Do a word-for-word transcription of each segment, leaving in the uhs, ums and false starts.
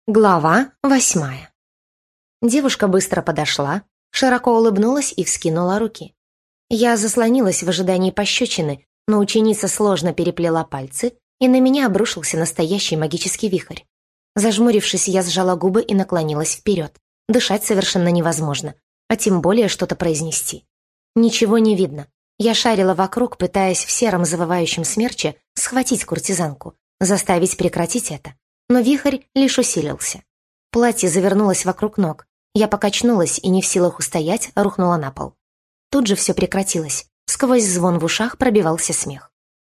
Глава восьмая. Девушка быстро подошла, широко улыбнулась и вскинула руки. Я заслонилась в ожидании пощечины, но ученица сложно переплела пальцы, и на меня обрушился настоящий магический вихрь. Зажмурившись, я сжала губы и наклонилась вперед. Дышать совершенно невозможно, а тем более что-то произнести. Ничего не видно. Я шарила вокруг, пытаясь в сером завывающем смерче схватить куртизанку, заставить прекратить это. Но вихрь лишь усилился. Платье завернулось вокруг ног. Я покачнулась и, не в силах устоять, рухнула на пол. Тут же все прекратилось. Сквозь звон в ушах пробивался смех.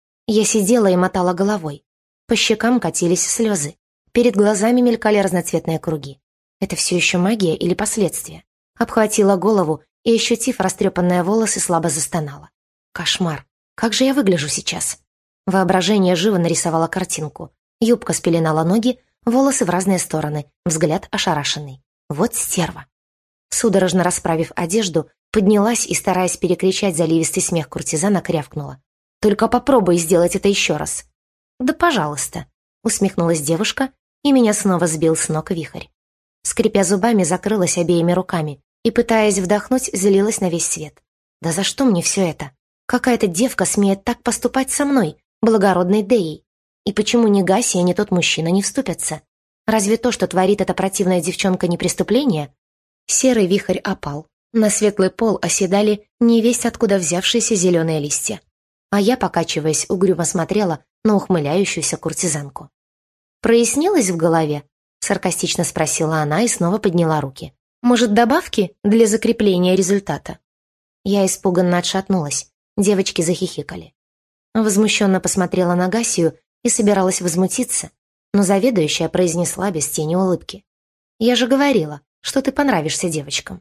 Я сидела и мотала головой. По щекам катились слезы. Перед глазами мелькали разноцветные круги. Это все еще магия или последствия? Обхватила голову и, ощутив растрепанные волосы, слабо застонала. Кошмар. Как же я выгляжу сейчас? Воображение живо нарисовало картинку. Юбка спеленала ноги, волосы в разные стороны, взгляд ошарашенный. Вот стерва. Судорожно расправив одежду, поднялась и, стараясь перекричать заливистый смех куртизанок, рявкнула. «Только попробуй сделать это еще раз». «Да пожалуйста», — усмехнулась девушка, и меня снова сбил с ног вихрь. Скрипя зубами, закрылась обеими руками и, пытаясь вдохнуть, злилась на весь свет. «Да за что мне все это? Какая-то девка смеет так поступать со мной, благородной Деей? И почему ни Гасия, ни тот мужчина не вступятся? Разве то, что творит эта противная девчонка, не преступление?» Серый вихрь опал. На светлый пол оседали невесть откуда взявшиеся зеленые листья. А я, покачиваясь, угрюмо смотрела на ухмыляющуюся куртизанку. «Прояснилось в голове?» — саркастично спросила она и снова подняла руки. «Может, добавки для закрепления результата?» Я испуганно отшатнулась. Девочки захихикали. Возмущенно посмотрела на Гасию и собиралась возмутиться, но заведующая произнесла без тени улыбки. «Я же говорила, что ты понравишься девочкам».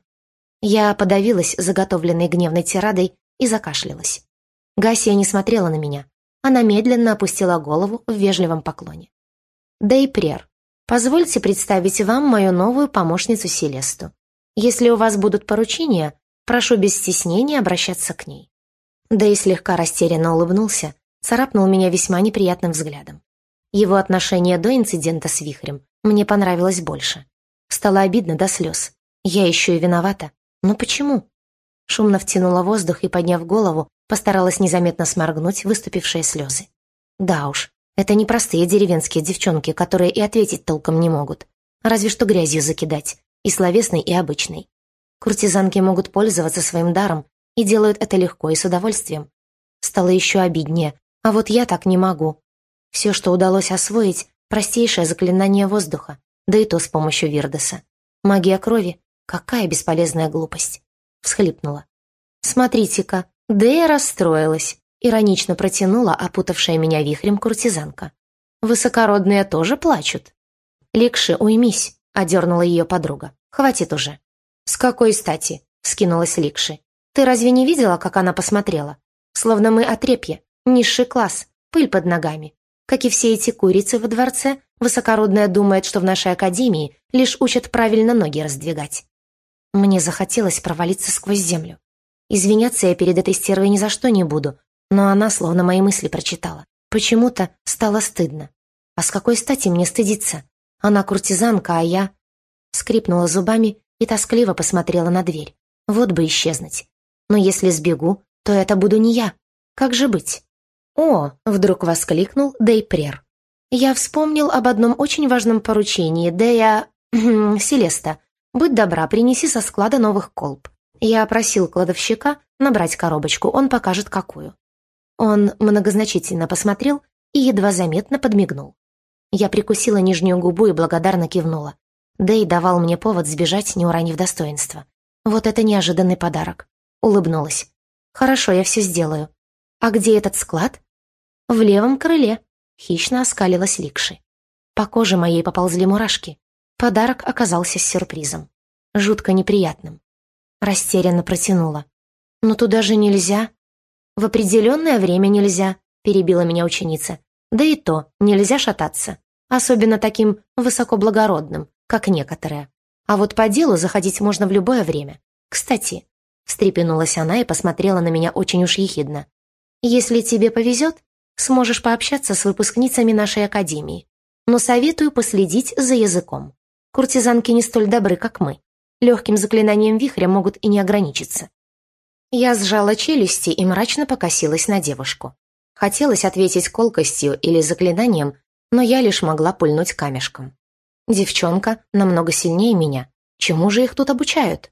Я подавилась заготовленной гневной тирадой и закашлялась. Гасия не смотрела на меня. Она медленно опустила голову в вежливом поклоне. «Дейпрер, позвольте представить вам мою новую помощницу Селесту. Если у вас будут поручения, прошу без стеснения обращаться к ней». Дей слегка растерянно улыбнулся, царапнул меня весьма неприятным взглядом. Его отношение до инцидента с вихрем мне понравилось больше. Стало обидно до слез. Я еще и виновата. Но почему? Шумно втянула воздух и, подняв голову, постаралась незаметно сморгнуть выступившие слезы. Да уж, это не простые деревенские девчонки, которые и ответить толком не могут. Разве что грязью закидать, и словесной, и обычной. Куртизанки могут пользоваться своим даром и делают это легко и с удовольствием. Стало еще обиднее. А вот я так не могу. Все, что удалось освоить, простейшее заклинание воздуха, да и то с помощью Вирдоса. Магия крови — какая бесполезная глупость. Всхлипнула. «Смотрите-ка, Дея расстроилась», — иронично протянула опутавшая меня вихрем куртизанка. «Высокородные тоже плачут». «Ликши, уймись», — одернула ее подруга. «Хватит уже». «С какой стати?» — вскинулась Ликши. «Ты разве не видела, как она посмотрела? Словно мы отрепье. Низший класс, пыль под ногами. Как и все эти курицы во дворце, высокородная думает, что в нашей академии лишь учат правильно ноги раздвигать». Мне захотелось провалиться сквозь землю. Извиняться я перед этой стервой ни за что не буду, но она словно мои мысли прочитала. Почему-то стало стыдно. А с какой стати мне стыдиться? Она куртизанка, а я... Скрипнула зубами и тоскливо посмотрела на дверь. Вот бы исчезнуть. Но если сбегу, то это буду не я. Как же быть? «О!» — вдруг воскликнул Дейпрер. «Я вспомнил об одном очень важном поручении, Дея... Селеста. Будь добра, принеси со склада новых колб. Я просил кладовщика набрать коробочку, он покажет, какую». Он многозначительно посмотрел и едва заметно подмигнул. Я прикусила нижнюю губу и благодарно кивнула. Дей давал мне повод сбежать, не уронив достоинства. Вот это неожиданный подарок. Улыбнулась. «Хорошо, я все сделаю. А где этот склад?» «В левом крыле», — хищно оскалилась Ликши. По коже моей поползли мурашки. Подарок оказался сюрпризом. Жутко неприятным. Растерянно протянула. «Но туда же нельзя». «В определенное время нельзя», — перебила меня ученица. «Да и то нельзя шататься. Особенно таким высокоблагородным, как некоторые. А вот по делу заходить можно в любое время. Кстати...» Встрепенулась она и посмотрела на меня очень уж ехидно. «Если тебе повезет, сможешь пообщаться с выпускницами нашей академии. Но советую последить за языком. Куртизанки не столь добры, как мы. Легким заклинанием вихря могут и не ограничиться. Я сжала челюсти и мрачно покосилась на девушку. Хотелось ответить колкостью или заклинанием, но я лишь могла пульнуть камешком. Девчонка намного сильнее меня. Чему же их тут обучают?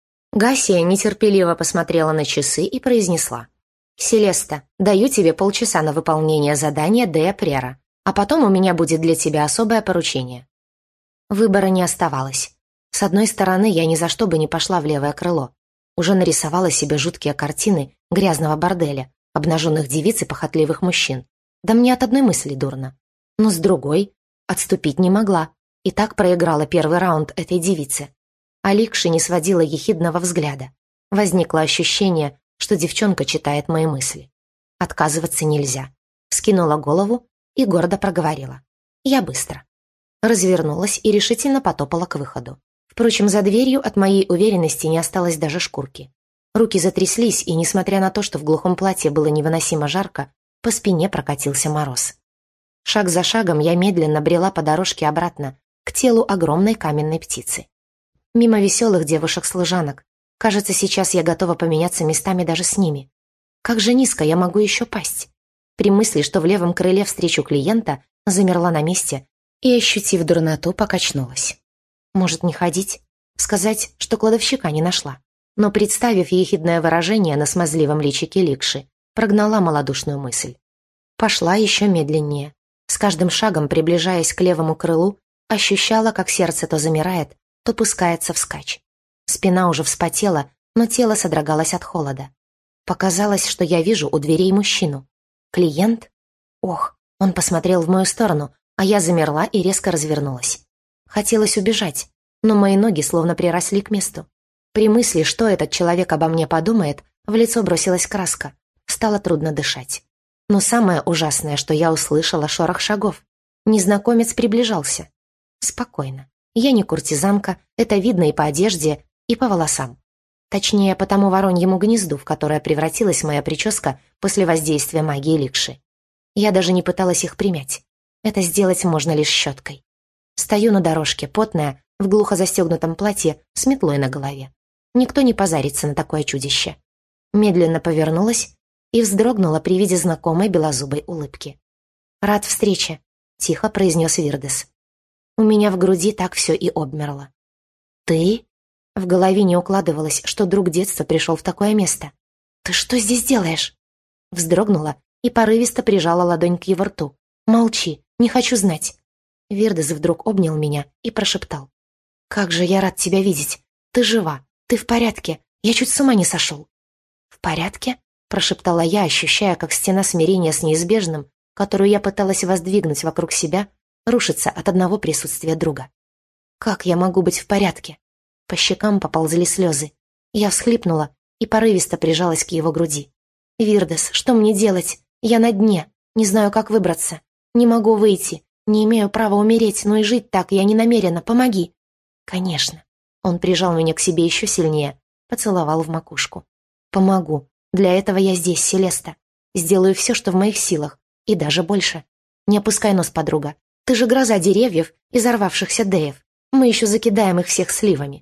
Гасия нетерпеливо посмотрела на часы и произнесла. «Селеста, даю тебе полчаса на выполнение задания Дея Прера, а потом у меня будет для тебя особое поручение». Выбора не оставалось. С одной стороны, я ни за что бы не пошла в левое крыло. Уже нарисовала себе жуткие картины грязного борделя, обнаженных девиц и похотливых мужчин. Да мне от одной мысли дурно. Но с другой, отступить не могла. И так проиграла первый раунд этой девице. Аликши не сводила ехидного взгляда. Возникло ощущение, что девчонка читает мои мысли. Отказываться нельзя. Скинула голову и гордо проговорила. Я быстро. Развернулась и решительно потопала к выходу. Впрочем, за дверью от моей уверенности не осталось даже шкурки. Руки затряслись, и, несмотря на то, что в глухом платье было невыносимо жарко, по спине прокатился мороз. Шаг за шагом я медленно брела по дорожке обратно, к телу огромной каменной птицы. Мимо веселых девушек-служанок. Кажется, сейчас я готова поменяться местами даже с ними. Как же низко я могу еще пасть? При мысли, что в левом крыле встречу клиента, замерла на месте и, ощутив дурноту, покачнулась. Может, не ходить? Сказать, что кладовщика не нашла. Но, представив ехидное выражение на смазливом личике Ликши, прогнала малодушную мысль. Пошла еще медленнее. С каждым шагом, приближаясь к левому крылу, ощущала, как сердце то замирает, то пускается вскачь. Спина уже вспотела, но тело содрогалось от холода. Показалось, что я вижу у дверей мужчину. Клиент? Ох, он посмотрел в мою сторону, а я замерла и резко развернулась. Хотелось убежать, но мои ноги словно приросли к месту. При мысли, что этот человек обо мне подумает, в лицо бросилась краска. Стало трудно дышать. Но самое ужасное, что я услышала шорох шагов. Незнакомец приближался. Спокойно. Я не куртизанка, это видно и по одежде, и по волосам. Точнее, по тому вороньему гнезду, в которое превратилась моя прическа после воздействия магии Ликши. Я даже не пыталась их примять. Это сделать можно лишь щеткой. Стою на дорожке, потная, в глухо застегнутом платье, с метлой на голове. Никто не позарится на такое чудище. Медленно повернулась и вздрогнула при виде знакомой белозубой улыбки. «Рад встрече», — тихо произнес Вирдес. У меня в груди так все и обмерло. «Ты?» В голове не укладывалось, что друг детства пришел в такое место. «Ты что здесь делаешь?» Вздрогнула и порывисто прижала ладонь к его рту. «Молчи, не хочу знать». Вирдес вдруг обнял меня и прошептал. «Как же я рад тебя видеть. Ты жива, ты в порядке. Я чуть с ума не сошел». «В порядке?» — прошептала я, ощущая, как стена смирения с неизбежным, которую я пыталась воздвигнуть вокруг себя, рушится от одного присутствия друга. «Как я могу быть в порядке?» По щекам поползли слезы. Я всхлипнула и порывисто прижалась к его груди. «Вирдес, что мне делать? Я на дне, не знаю, как выбраться. Не могу выйти, не имею права умереть, но и жить так я не намерена. Помоги!» «Конечно». Он прижал меня к себе еще сильнее, поцеловал в макушку. «Помогу. Для этого я здесь, Селеста. Сделаю все, что в моих силах, и даже больше. Не опускай нос, подруга. Ты же гроза деревьев и взорвавшихся деев. Мы еще закидаем их всех сливами».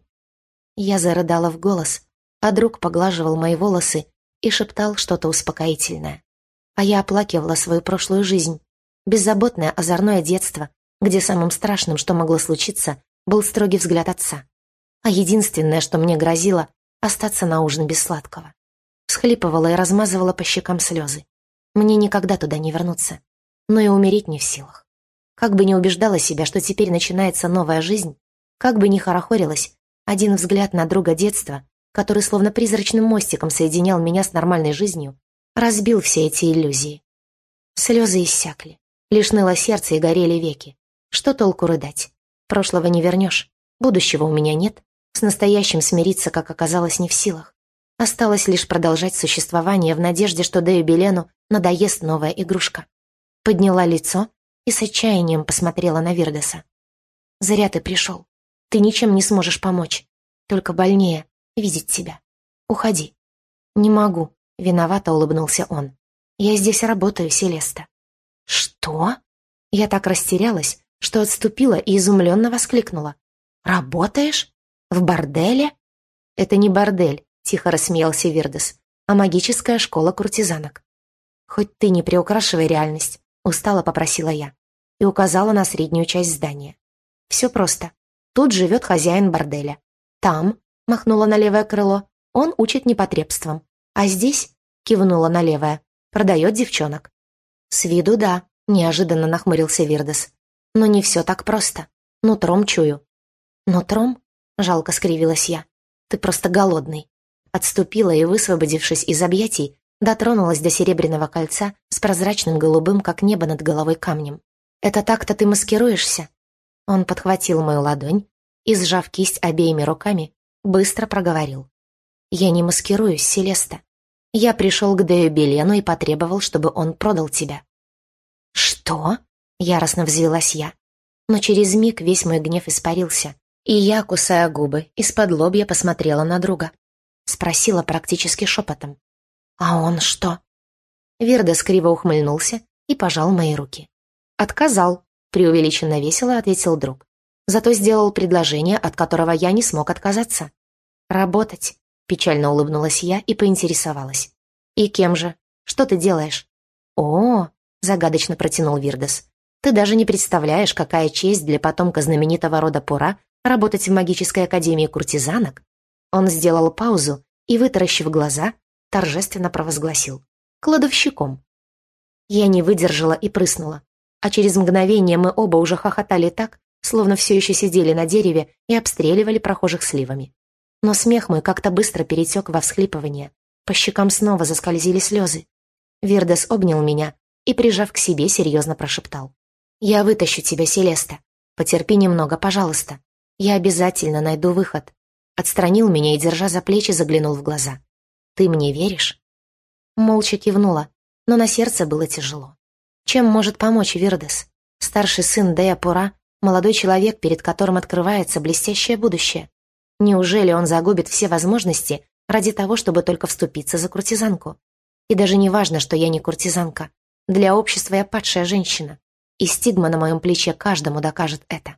Я зарыдала в голос, а друг поглаживал мои волосы и шептал что-то успокоительное. А я оплакивала свою прошлую жизнь. Беззаботное озорное детство, где самым страшным, что могло случиться, был строгий взгляд отца. А единственное, что мне грозило, остаться на ужин без сладкого. Всхлипывала и размазывала по щекам слезы. Мне никогда туда не вернуться, но и умереть не в силах. Как бы ни убеждала себя, что теперь начинается новая жизнь, как бы ни хорохорилась, один взгляд на друга детства, который словно призрачным мостиком соединял меня с нормальной жизнью, разбил все эти иллюзии. Слезы иссякли, лишь ныло сердце и горели веки. Что толку рыдать? Прошлого не вернешь, будущего у меня нет, с настоящим смириться, как оказалось, не в силах. Осталось лишь продолжать существование в надежде, что Дею Белену надоест новая игрушка. Подняла лицо и с отчаянием посмотрела на Вирдеса. «Зря ты пришел. Ты ничем не сможешь помочь. Только больнее видеть тебя. Уходи». «Не могу», — виновато улыбнулся он. «Я здесь работаю, Селеста». «Что?» Я так растерялась, что отступила и изумленно воскликнула. «Работаешь? В борделе?» «Это не бордель», — тихо рассмеялся Вирдес, «а магическая школа куртизанок». «Хоть ты не приукрашивай реальность», — устало попросила я и указала на среднюю часть здания. «Все просто. Тут живет хозяин борделя. Там», — махнула на левое крыло, — «он учит непотребствам. А здесь», — кивнула на левое, — «продает девчонок». «С виду да», — неожиданно нахмурился Вирдес. «Но не все так просто. Нутром чую». «Нутром?» — жалко скривилась я. «Ты просто голодный». Отступила и, высвободившись из объятий, дотронулась до серебряного кольца с прозрачным голубым, как небо над головой, камнем. «Это так-то ты маскируешься?» Он подхватил мою ладонь и, сжав кисть обеими руками, быстро проговорил. «Я не маскируюсь, Селеста. Я пришел к Дею Белену и потребовал, чтобы он продал тебя». «Что?» — яростно взвилась я. Но через миг весь мой гнев испарился, и я, кусая губы, из-под лобья посмотрела на друга. Спросила практически шепотом. «А он что?» Вирдес криво ухмыльнулся и пожал мои руки. «Отказал», — преувеличенно весело ответил друг. «Зато сделал предложение, от которого я не смог отказаться». «Работать», — печально улыбнулась я и поинтересовалась. «И кем же? Что ты делаешь?» «О-о», — загадочно протянул Вирдес. «Ты даже не представляешь, какая честь для потомка знаменитого рода Пура работать в магической академии куртизанок». Он сделал паузу и, вытаращив глаза, торжественно провозгласил. «Кладовщиком». Я не выдержала и прыснула, а через мгновение мы оба уже хохотали так, словно все еще сидели на дереве и обстреливали прохожих сливами. Но смех мой как-то быстро перетек во всхлипывание. По щекам снова заскользили слезы. Вирдес обнял меня и, прижав к себе, серьезно прошептал. «Я вытащу тебя, Селеста. Потерпи немного, пожалуйста. Я обязательно найду выход». Отстранил меня и, держа за плечи, заглянул в глаза. «Ты мне веришь?» Молча кивнула, но на сердце было тяжело. Чем может помочь Вирдес? Старший сын Дея Пура, молодой человек, перед которым открывается блестящее будущее. Неужели он загубит все возможности ради того, чтобы только вступиться за куртизанку? И даже не важно, что я не куртизанка. Для общества я падшая женщина, и стигма на моем плече каждому докажет это.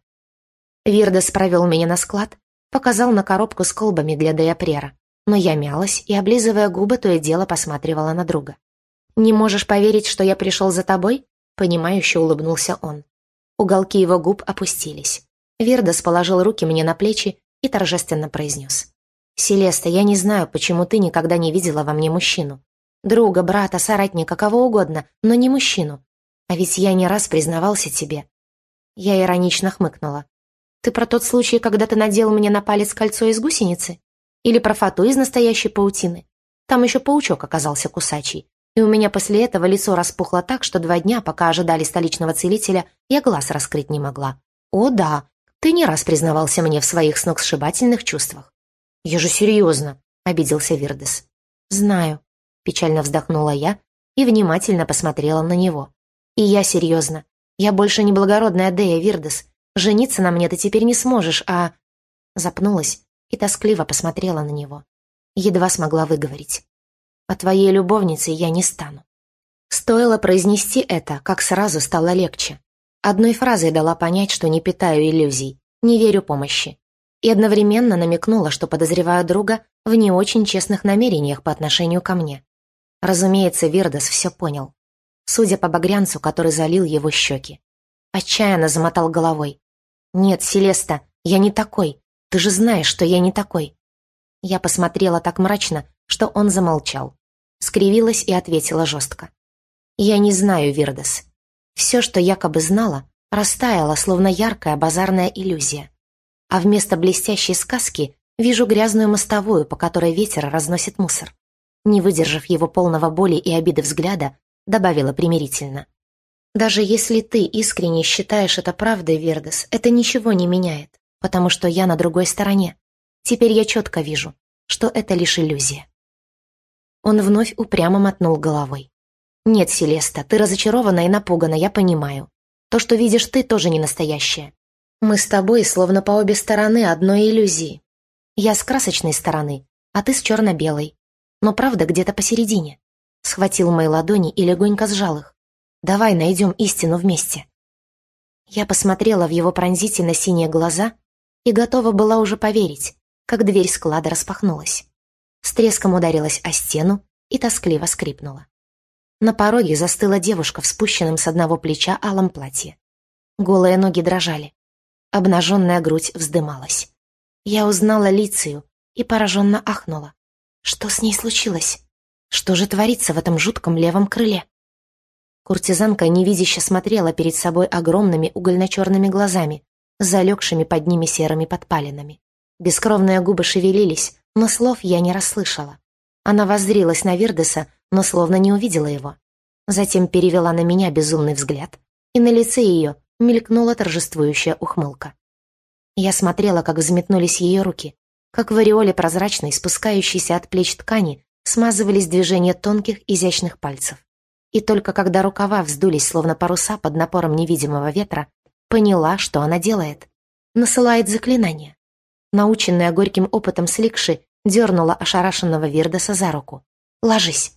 Вирдес провел меня на склад, показал на коробку с колбами для Деяпрера, но я мялась и, облизывая губы, то и дело посматривала на друга. «Не можешь поверить, что я пришел за тобой?» — понимающе улыбнулся он. Уголки его губ опустились. Вирдес положил руки мне на плечи и торжественно произнес. «Селеста, я не знаю, почему ты никогда не видела во мне мужчину. Друга, брата, соратника, кого угодно, но не мужчину. А ведь я не раз признавался тебе». Я иронично хмыкнула. «Ты про тот случай, когда ты надел мне на палец кольцо из гусеницы? Или про фату из настоящей паутины? Там еще паучок оказался кусачий. И у меня после этого лицо распухло так, что два дня, пока ожидали столичного целителя, я глаз раскрыть не могла. О да, ты не раз признавался мне в своих сногсшибательных чувствах». «Я же серьезно», — обиделся Вирдес. «Знаю», — печально вздохнула я и внимательно посмотрела на него. «И я серьезно. Я больше не благородная Дея, Вирдес. Жениться на мне ты теперь не сможешь, а...» Запнулась и тоскливо посмотрела на него. Едва смогла выговорить. «А твоей любовницей я не стану». Стоило произнести это, как сразу стало легче. Одной фразой дала понять, что не питаю иллюзий, не верю помощи. И одновременно намекнула, что подозреваю друга в не очень честных намерениях по отношению ко мне. Разумеется, Вирдес все понял. Судя по багрянцу, который залил его щеки. Отчаянно замотал головой. «Нет, Селеста, я не такой. Ты же знаешь, что я не такой». Я посмотрела так мрачно, что он замолчал. Скривилась и ответила жестко. «Я не знаю, Вирдес. Все, что якобы знала, растаяло, словно яркая базарная иллюзия. А вместо блестящей сказки вижу грязную мостовую, по которой ветер разносит мусор». Не выдержав его полного боли и обиды взгляда, добавила примирительно. «Даже если ты искренне считаешь это правдой, Вирдес, это ничего не меняет, потому что я на другой стороне. Теперь я четко вижу, что это лишь иллюзия». Он вновь упрямо мотнул головой. «Нет, Селеста, ты разочарована и напугана, я понимаю. То, что видишь ты, тоже не настоящее. Мы с тобой словно по обе стороны одной иллюзии. Я с красочной стороны, а ты с черно-белой. Но правда где-то посередине». Схватил мои ладони и легонько сжал их. «Давай найдем истину вместе». Я посмотрела в его пронзительно синие глаза и готова была уже поверить, как дверь склада распахнулась. С треском ударилась о стену и тоскливо скрипнула. На пороге застыла девушка в спущенном с одного плеча алом платье. Голые ноги дрожали. Обнаженная грудь вздымалась. Я узнала Лицию и пораженно ахнула. Что с ней случилось? Что же творится в этом жутком левом крыле? Куртизанка невидяще смотрела перед собой огромными угольно-черными глазами, залегшими под ними серыми подпалинами. Бескровные губы шевелились, но слов я не расслышала. Она воззрилась на Вирдеса, но словно не увидела его. Затем перевела на меня безумный взгляд, и на лице ее мелькнула торжествующая ухмылка. Я смотрела, как взметнулись ее руки, как в ореоле прозрачной, спускающейся от плеч ткани, смазывались движения тонких, изящных пальцев. И только когда рукава вздулись, словно паруса под напором невидимого ветра, поняла, что она делает. Насылает заклинание. Наученная горьким опытом Сликши дернула ошарашенного Вирдеса за руку. «Ложись!»